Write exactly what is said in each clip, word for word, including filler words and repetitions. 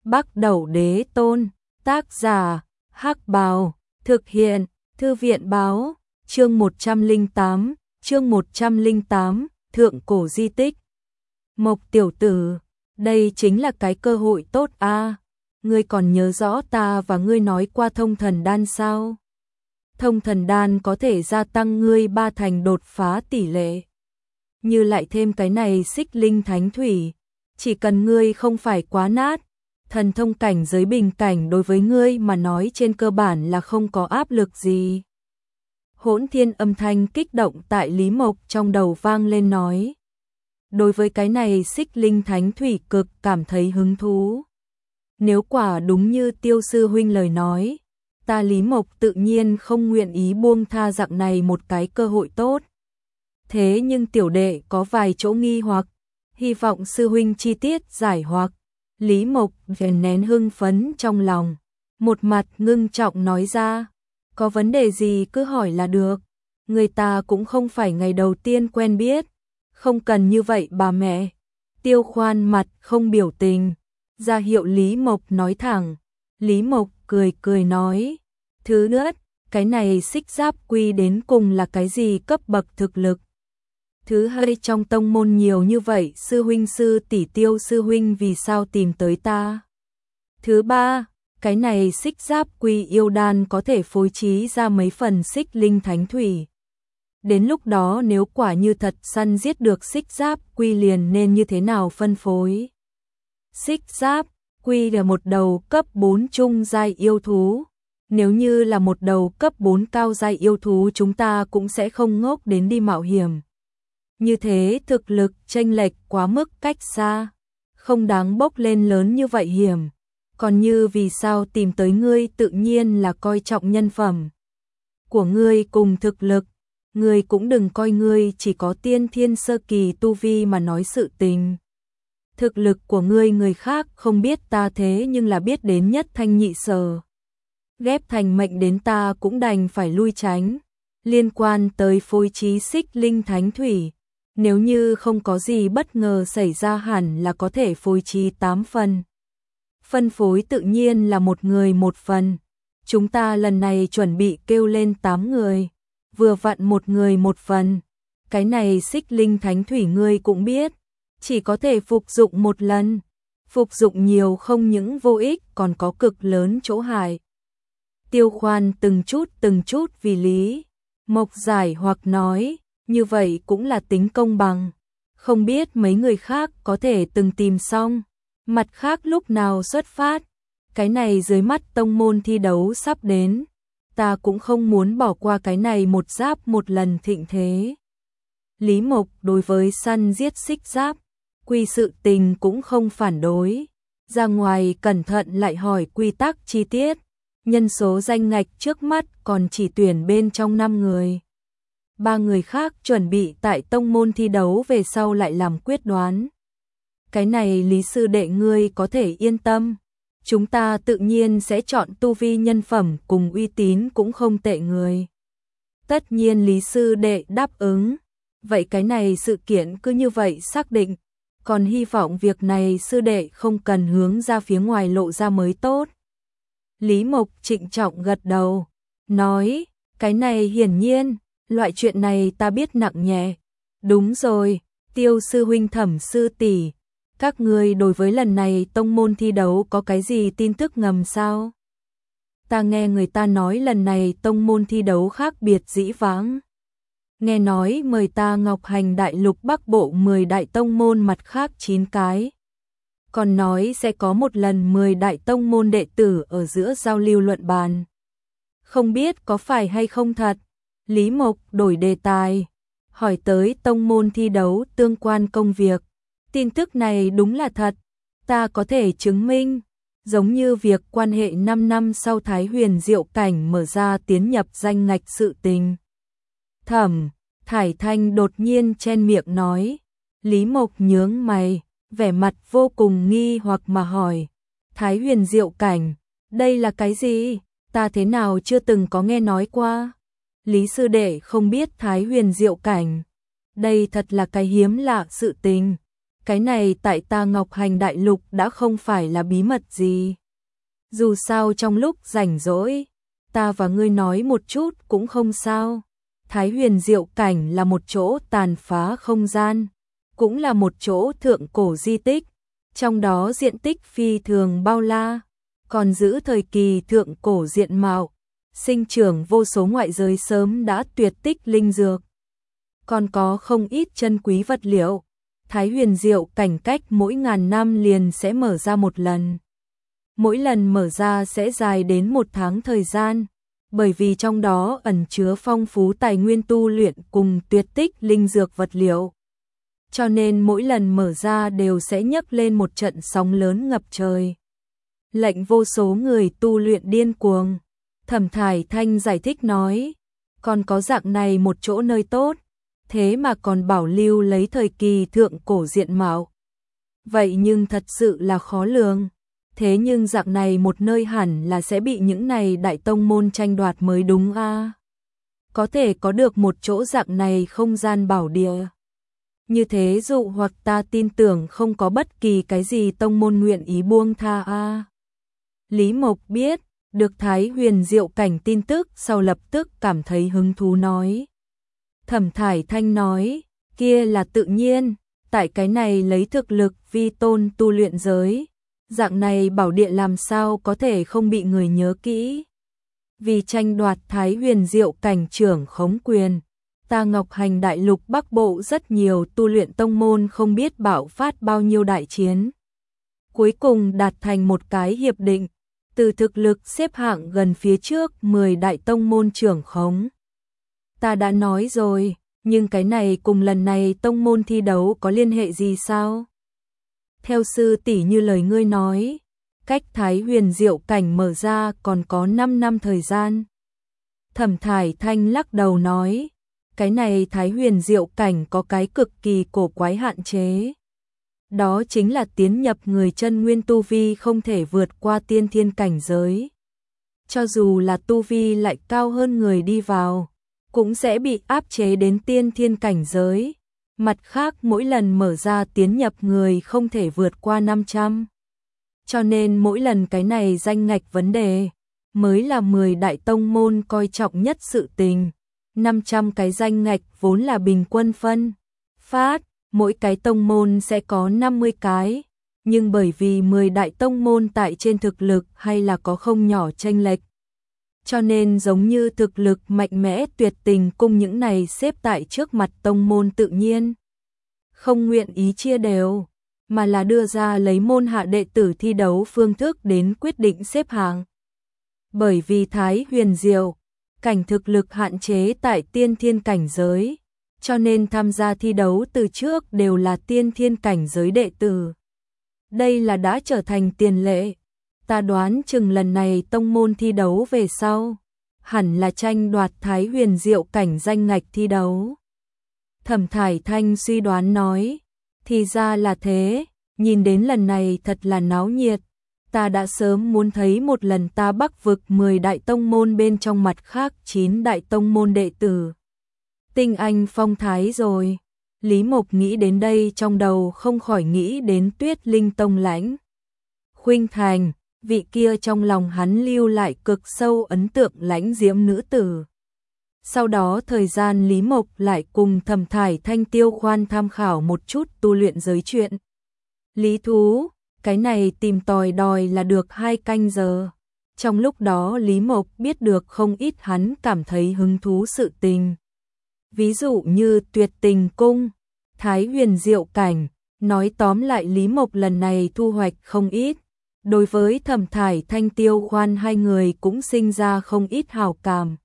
Bắc Đẩu Đế Tôn, tác giả, Hắc Bào, thực hiện, Thư viện báo, chương một trăm lẻ tám, chương một trăm lẻ tám, Thượng Cổ Di Tích. Mộc tiểu tử, đây chính là cái cơ hội tốt a. Ngươi còn nhớ rõ ta và ngươi nói qua thông thần đan sao? Thông thần đan có thể gia tăng ngươi ba thành đột phá tỷ lệ. Như lại thêm cái này xích linh thánh thủy, chỉ cần ngươi không phải quá nát, thần thông cảnh giới bình cảnh đối với ngươi mà nói trên cơ bản là không có áp lực gì. Hỗn thiên âm thanh kích động tại Lý Mộc trong đầu vang lên nói. Đối với cái này xích linh thánh thủy cực cảm thấy hứng thú. Nếu quả đúng như Tiêu sư huynh lời nói, ta Lý Mộc tự nhiên không nguyện ý buông tha dạng này một cái cơ hội tốt. Thế nhưng tiểu đệ có vài chỗ nghi hoặc, hy vọng sư huynh chi tiết giải hoặc. Lý Mộc đè nén hưng phấn trong lòng, một mặt ngưng trọng nói ra, có vấn đề gì cứ hỏi là được, người ta cũng không phải ngày đầu tiên quen biết, không cần như vậy bà mẹ. Tiêu Khoan mặt không biểu tình, ra hiệu Lý Mộc nói thẳng. Lý Mộc cười cười nói, thứ nhất, cái này xích giáp quy đến cùng là cái gì cấp bậc thực lực. Thứ hai, trong tông môn nhiều như vậy, sư huynh sư tỷ Tiêu sư huynh vì sao tìm tới ta? Thứ ba, cái này xích giáp quy yêu đan có thể phối trí ra mấy phần xích linh thánh thủy. Đến lúc đó nếu quả như thật săn giết được xích giáp quy liền nên như thế nào phân phối? Xích giáp quy là một đầu cấp bốn trung giai yêu thú. Nếu như là một đầu cấp bốn cao giai yêu thú chúng ta cũng sẽ không ngốc đến đi mạo hiểm. Như thế thực lực chênh lệch quá mức cách xa, không đáng bốc lên lớn như vậy hiểm. Còn như vì sao tìm tới ngươi tự nhiên là coi trọng nhân phẩm của ngươi cùng thực lực. Ngươi cũng đừng coi ngươi chỉ có tiên thiên sơ kỳ tu vi mà nói sự tình. Thực lực của ngươi người khác không biết ta thế nhưng là biết đến nhất thanh nhị sở. Ghép thành mệnh đến ta cũng đành phải lui tránh. Liên quan tới phối trí xích linh thánh thủy, nếu như không có gì bất ngờ xảy ra hẳn là có thể phối trí tám phần. Phân phối tự nhiên là một người một phần. Chúng ta lần này chuẩn bị kêu lên tám người, vừa vặn một người một phần. Cái này xích linh thánh thủy ngươi cũng biết, chỉ có thể phục dụng một lần. Phục dụng nhiều không những vô ích còn có cực lớn chỗ hại. Tiêu Khoan từng chút từng chút vì Lý Mộc giải hoặc nói, như vậy cũng là tính công bằng. Không biết mấy người khác có thể từng tìm xong, mặt khác lúc nào xuất phát. Cái này dưới mắt tông môn thi đấu sắp đến, ta cũng không muốn bỏ qua cái này một giáp một lần thịnh thế. Lý Mộc đối với săn giết xích giáp quy sự tình cũng không phản đối. Ra ngoài cẩn thận lại hỏi quy tắc chi tiết. Nhân số danh ngạch trước mắt còn chỉ tuyển bên trong năm người. Ba người khác chuẩn bị tại tông môn thi đấu về sau lại làm quyết đoán. Cái này Lý sư đệ ngươi có thể yên tâm. Chúng ta tự nhiên sẽ chọn tu vi nhân phẩm cùng uy tín cũng không tệ người. Tất nhiên Lý sư đệ đáp ứng. Vậy cái này sự kiện cứ như vậy xác định. Còn hy vọng việc này sư đệ không cần hướng ra phía ngoài lộ ra mới tốt. Lý Mộc trịnh trọng gật đầu, nói, cái này hiển nhiên, loại chuyện này ta biết nặng nhẹ. Đúng rồi, Tiêu sư huynh Thẩm sư tỷ, các ngươi đối với lần này tông môn thi đấu có cái gì tin tức ngầm sao? Ta nghe người ta nói lần này tông môn thi đấu khác biệt dĩ vãng. Nghe nói mời ta Ngọc Hành đại lục Bắc Bộ mười đại tông môn mặt khác chín cái. Còn nói sẽ có một lần mười đại tông môn đệ tử ở giữa giao lưu luận bàn. Không biết có phải hay không thật? Lý Mộc đổi đề tài, hỏi tới tông môn thi đấu tương quan công việc. Tin tức này đúng là thật, ta có thể chứng minh. Giống như việc quan hệ năm năm sau Thái Huyền Diệu Cảnh mở ra tiến nhập danh ngạch sự tình. Thẩm Thải Thanh đột nhiên chen miệng nói. Lý Mộc nhướng mày, vẻ mặt vô cùng nghi hoặc mà hỏi, Thái Huyền Diệu Cảnh, đây là cái gì? Ta thế nào chưa từng có nghe nói qua? Lý sư đệ không biết Thái Huyền Diệu Cảnh, đây thật là cái hiếm lạ sự tình. cái này tại ta Ngọc Hành Đại Lục đã không phải là bí mật gì. Dù sao trong lúc rảnh rỗi, ta và ngươi nói một chút cũng không sao. Thái Huyền Diệu Cảnh là một chỗ tàn phá không gian, cũng là một chỗ thượng cổ di tích, trong đó diện tích phi thường bao la, còn giữ thời kỳ thượng cổ diện mạo, sinh trưởng vô số ngoại giới sớm đã tuyệt tích linh dược. Còn có không ít chân quý vật liệu. Thái Huyền Diệu Cảnh cách mỗi ngàn năm liền sẽ mở ra một lần. Mỗi lần mở ra sẽ dài đến một tháng thời gian, bởi vì trong đó ẩn chứa phong phú tài nguyên tu luyện cùng tuyệt tích linh dược vật liệu. Cho nên mỗi lần mở ra đều sẽ nhấc lên một trận sóng lớn ngập trời, lệnh vô số người tu luyện điên cuồng. Thẩm Thải Thanh giải thích nói, còn có dạng này một chỗ nơi tốt, thế mà còn bảo lưu lấy thời kỳ thượng cổ diện mạo. Vậy nhưng thật sự là khó lường. Thế nhưng dạng này một nơi hẳn là sẽ bị những này đại tông môn tranh đoạt mới đúng a. À? Có thể có được một chỗ dạng này không gian bảo địa. Như thế dụ hoặc ta tin tưởng không có bất kỳ cái gì tông môn nguyện ý buông tha a. À? Lý Mộc biết được Thái Huyền Diệu Cảnh tin tức sau lập tức cảm thấy hứng thú nói. Thẩm Thải Thanh nói, kia là tự nhiên, tại cái này lấy thực lực vi tôn tu luyện giới. Dạng này bảo địa làm sao có thể không bị người nhớ kỹ. Vì tranh đoạt Thái Huyền Diệu Cảnh trưởng khống quyền, ta Ngọc Hành Đại Lục Bắc Bộ rất nhiều tu luyện tông môn không biết bạo phát bao nhiêu đại chiến. Cuối cùng đạt thành một cái hiệp định, từ thực lực xếp hạng gần phía trước mười đại tông môn trưởng khống. Ta đã nói rồi, nhưng cái này cùng lần này tông môn thi đấu có liên hệ gì sao? Theo sư tỷ như lời ngươi nói, cách Thái Huyền Diệu Cảnh mở ra còn có năm năm thời gian. Thẩm Thải Thanh lắc đầu nói, cái này Thái Huyền Diệu Cảnh có cái cực kỳ cổ quái hạn chế. Đó chính là tiến nhập người chân nguyên tu vi không thể vượt qua tiên thiên cảnh giới. Cho dù là tu vi lại cao hơn người đi vào, cũng sẽ bị áp chế đến tiên thiên cảnh giới. Mặt khác mỗi lần mở ra tiến nhập người không thể vượt qua năm trăm. Cho nên mỗi lần cái này danh ngạch vấn đề mới là mười đại tông môn coi trọng nhất sự tình. năm trăm cái danh ngạch vốn là bình quân phân phát, mỗi cái tông môn sẽ có năm mươi cái, nhưng bởi vì mười đại tông môn tại trên thực lực hay là có không nhỏ chênh lệch. Cho nên giống như thực lực mạnh mẽ tuyệt tình cung những này xếp tại trước mặt tông môn tự nhiên không nguyện ý chia đều, mà là đưa ra lấy môn hạ đệ tử thi đấu phương thức đến quyết định xếp hạng. Bởi vì Thái Huyền Diệu Cảnh thực lực hạn chế tại tiên thiên cảnh giới, cho nên tham gia thi đấu từ trước đều là tiên thiên cảnh giới đệ tử. Đây là đã trở thành tiền lệ. Ta đoán chừng lần này tông môn thi đấu về sau, hẳn là tranh đoạt Thái Huyền Diệu Cảnh danh ngạch thi đấu. Thẩm Thải Thanh suy đoán nói, thì ra là thế, nhìn đến lần này thật là náo nhiệt. Ta đã sớm muốn thấy một lần ta Bắc vực mười đại tông môn bên trong mặt khác chín đại tông môn đệ tử. Tinh anh phong thái rồi. Lý Mộc nghĩ đến đây trong đầu không khỏi nghĩ đến Tuyết Linh Tông Lãnh Khuynh Thành, vị kia trong lòng hắn lưu lại cực sâu ấn tượng lãnh diễm nữ tử. Sau đó thời gian Lý Mộc lại cùng Thẩm Thải Thanh tiêu khoan tham khảo một chút tu luyện giới chuyện. Lý thú, cái này tìm tòi đòi là được hai canh giờ. Trong lúc đó Lý Mộc biết được không ít hắn cảm thấy hứng thú sự tình. Ví dụ như Tuyệt Tình Cung, Thái Huyền Diệu Cảnh, nói tóm lại Lý Mộc lần này thu hoạch không ít. Đối với Thẩm Thải Thanh tiêu khoan hai người cũng sinh ra không ít hào cảm.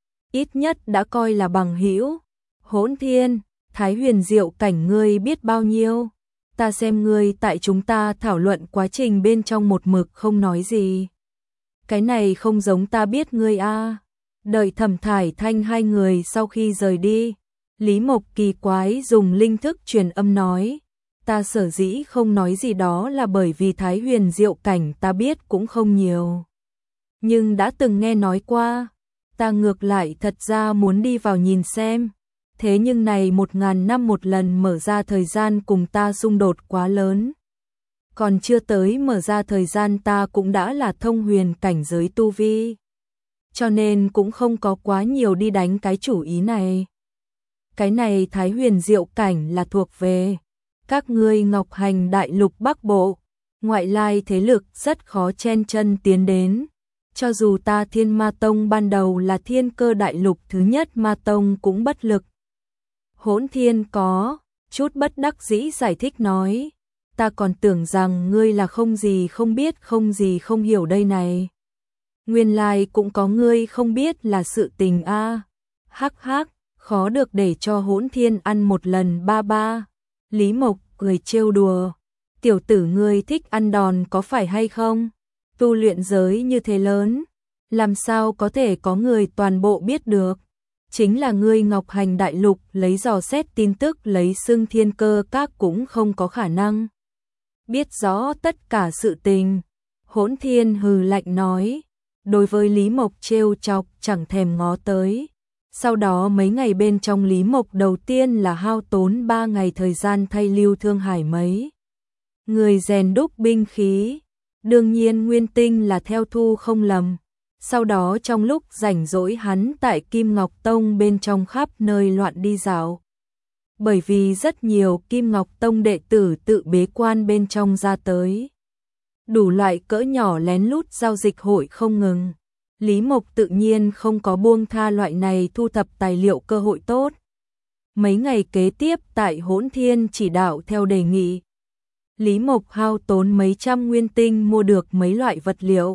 Ít nhất đã coi là bằng hữu. Hỗn Thiên, Thái Huyền Diệu Cảnh ngươi biết bao nhiêu? Ta xem ngươi tại chúng ta thảo luận quá trình bên trong một mực không nói gì. Cái này không giống ta biết ngươi a. À. Đợi Thẩm Thải Thanh hai người sau khi rời đi, Lý Mộc kỳ quái dùng linh thức truyền âm nói, ta sở dĩ không nói gì đó là bởi vì Thái Huyền Diệu Cảnh ta biết cũng không nhiều. Nhưng đã từng nghe nói qua, ta ngược lại thật ra muốn đi vào nhìn xem. Thế nhưng này một ngàn năm một lần mở ra thời gian cùng ta xung đột quá lớn. Còn chưa tới mở ra thời gian ta cũng đã là thông huyền cảnh giới tu vi. Cho nên cũng không có quá nhiều đi đánh cái chủ ý này. Cái này Thái Huyền Diệu cảnh là thuộc về các ngươi Ngọc Hành Đại Lục Bắc Bộ, ngoại lai thế lực rất khó chen chân tiến đến. Cho dù ta Thiên Ma Tông ban đầu là Thiên Cơ Đại Lục thứ nhất Ma Tông cũng bất lực. Hỗn Thiên có chút bất đắc dĩ giải thích nói, ta còn tưởng rằng ngươi là không gì không biết không gì không hiểu đây này. Nguyên lai cũng có ngươi không biết là sự tình a. À. Hắc hắc, khó được để cho Hỗn Thiên ăn một lần ba ba. Lý Mộc cười trêu đùa, tiểu tử ngươi thích ăn đòn có phải hay không? Tu luyện giới như thế lớn, làm sao có thể có người toàn bộ biết được? Chính là ngươi Ngọc Hành Đại Lục lấy dò xét tin tức lấy xưng Thiên Cơ Các cũng không có khả năng biết rõ tất cả sự tình. Hỗn Thiên hừ lạnh nói, đối với Lý Mộc trêu chọc chẳng thèm ngó tới. Sau đó mấy ngày bên trong Lý Mộc đầu tiên là hao tốn ba ngày thời gian thay Lưu Thương Hải mấy người rèn đúc binh khí. Đương nhiên nguyên tinh là theo thu không lầm. Sau đó trong lúc rảnh rỗi hắn tại Kim Ngọc Tông bên trong khắp nơi loạn đi dạo. Bởi vì rất nhiều Kim Ngọc Tông đệ tử tự bế quan bên trong ra tới. Đủ loại cỡ nhỏ lén lút giao dịch hội không ngừng. Lý Mộc tự nhiên không có buông tha loại này thu thập tài liệu cơ hội tốt. Mấy ngày kế tiếp tại Hỗn Thiên chỉ đạo theo đề nghị, Lý Mộc hao tốn mấy trăm nguyên tinh mua được mấy loại vật liệu.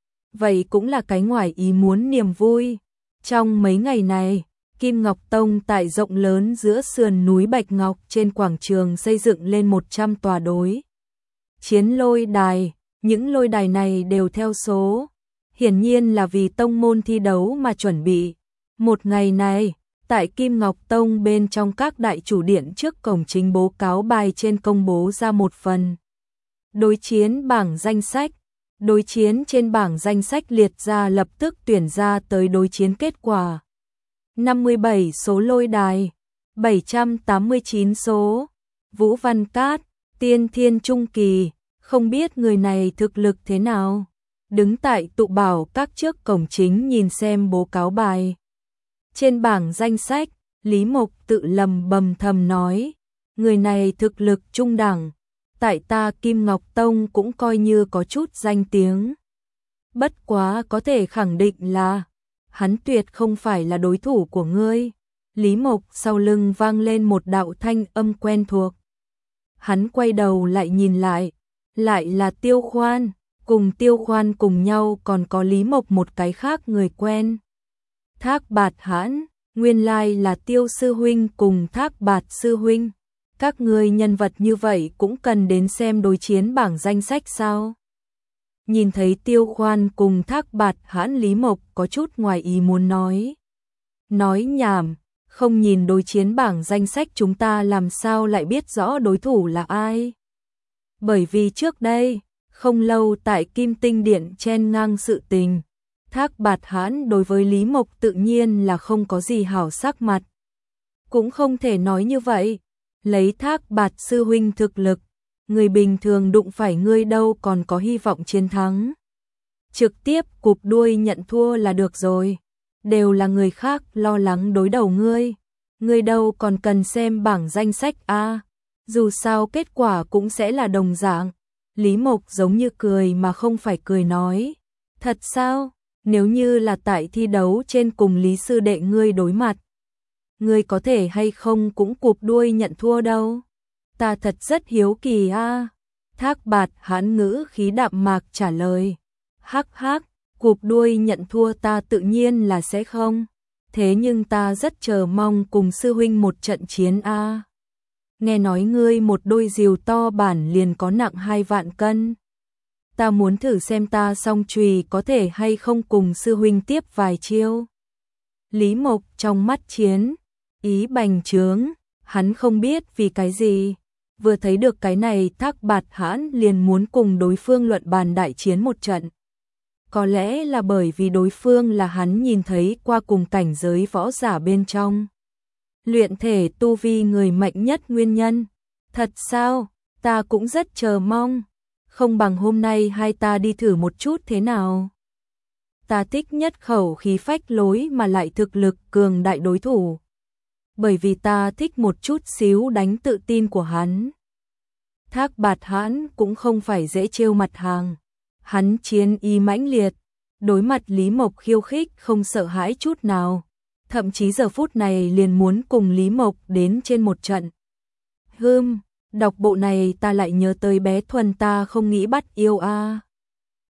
Vậy cũng là cái ngoài ý muốn niềm vui. Trong mấy ngày này, Kim Ngọc Tông tại rộng lớn giữa sườn núi Bạch Ngọc trên quảng trường xây dựng lên một trăm tòa đối chiến lôi đài. Những lôi đài này đều theo số, hiển nhiên là vì tông môn thi đấu mà chuẩn bị. Một ngày này, tại Kim Ngọc Tông bên trong các đại chủ điện trước cổng chính bố cáo bài trên công bố ra một phần đối chiến bảng danh sách. Đối chiến trên bảng danh sách liệt ra lập tức tuyển ra tới đối chiến kết quả. năm mươi bảy số lôi đài, bảy trăm tám mươi chín số. Vũ Văn Cát, tiên thiên trung kỳ, không biết người này thực lực thế nào. Đứng tại tụ bảo các trước cổng chính nhìn xem bố cáo bài. Trên bảng danh sách, Lý Mộc tự lầm bầm thầm nói, người này thực lực trung đẳng. Tại ta Kim Ngọc Tông cũng coi như có chút danh tiếng. Bất quá có thể khẳng định là hắn tuyệt không phải là đối thủ của ngươi. Lý Mộc sau lưng vang lên một đạo thanh âm quen thuộc. Hắn quay đầu lại nhìn lại, lại là Tiêu Khoan. Cùng Tiêu Khoan cùng nhau còn có Lý Mộc một cái khác người quen. Thác Bạt Hãn, nguyên lai là Tiêu sư huynh cùng Thác Bạt sư huynh. Các người nhân vật như vậy cũng cần đến xem đối chiến bảng danh sách sao? Nhìn thấy Tiêu Khoan cùng Thác Bạt Hãn, Lý Mộc có chút ngoài ý muốn nói. Nói nhảm, không nhìn đối chiến bảng danh sách chúng ta làm sao lại biết rõ đối thủ là ai? Bởi vì trước đây, không lâu tại Kim Tinh Điện chen ngang sự tình, Thác Bạt Hãn đối với Lý Mộc tự nhiên là không có gì hảo sắc mặt. Cũng không thể nói như vậy. Lấy Thác Bạt sư huynh thực lực, người bình thường đụng phải ngươi đâu còn có hy vọng chiến thắng. Trực tiếp cụp đuôi nhận thua là được rồi. Đều là người khác lo lắng đối đầu ngươi. Ngươi đâu còn cần xem bảng danh sách a. À, dù sao kết quả cũng sẽ là đồng dạng. Lý Mộc giống như cười mà không phải cười nói. Thật sao? Nếu như là tại thi đấu trên cùng Lý sư đệ ngươi đối mặt, ngươi có thể hay không cũng cụp đuôi nhận thua đâu. Ta thật rất hiếu kỳ a. À. Thác Bạt Hãn ngữ khí đạm mạc trả lời. Hắc hắc, cụp đuôi nhận thua ta tự nhiên là sẽ không. Thế nhưng ta rất chờ mong cùng sư huynh một trận chiến a. À. Nghe nói ngươi một đôi rìu to bản liền có nặng hai vạn cân. Ta muốn thử xem ta song chùy có thể hay không cùng sư huynh tiếp vài chiêu. Lý Mộc trong mắt chiến ý bành trướng, hắn không biết vì cái gì, vừa thấy được cái này Thác Bạt Hãn liền muốn cùng đối phương luận bàn đại chiến một trận. Có lẽ là bởi vì đối phương là hắn nhìn thấy qua cùng cảnh giới võ giả bên trong. luyện thể tu vi người mạnh nhất nguyên nhân. Thật sao? Ta cũng rất chờ mong. Không bằng hôm nay hai ta đi thử một chút thế nào? Ta thích nhất khẩu khí phách lối mà lại thực lực cường đại đối thủ. Bởi vì ta thích một chút xíu đánh tự tin của hắn. Thác Bạt Hãn cũng không phải dễ trêu mặt hàng. Hắn chiến ý mãnh liệt, đối mặt Lý Mộc khiêu khích không sợ hãi chút nào. Thậm chí giờ phút này liền muốn cùng Lý Mộc đến trên một trận. Hừm, đọc bộ này ta lại nhớ tới bé Thuần ta không nghĩ bắt yêu a.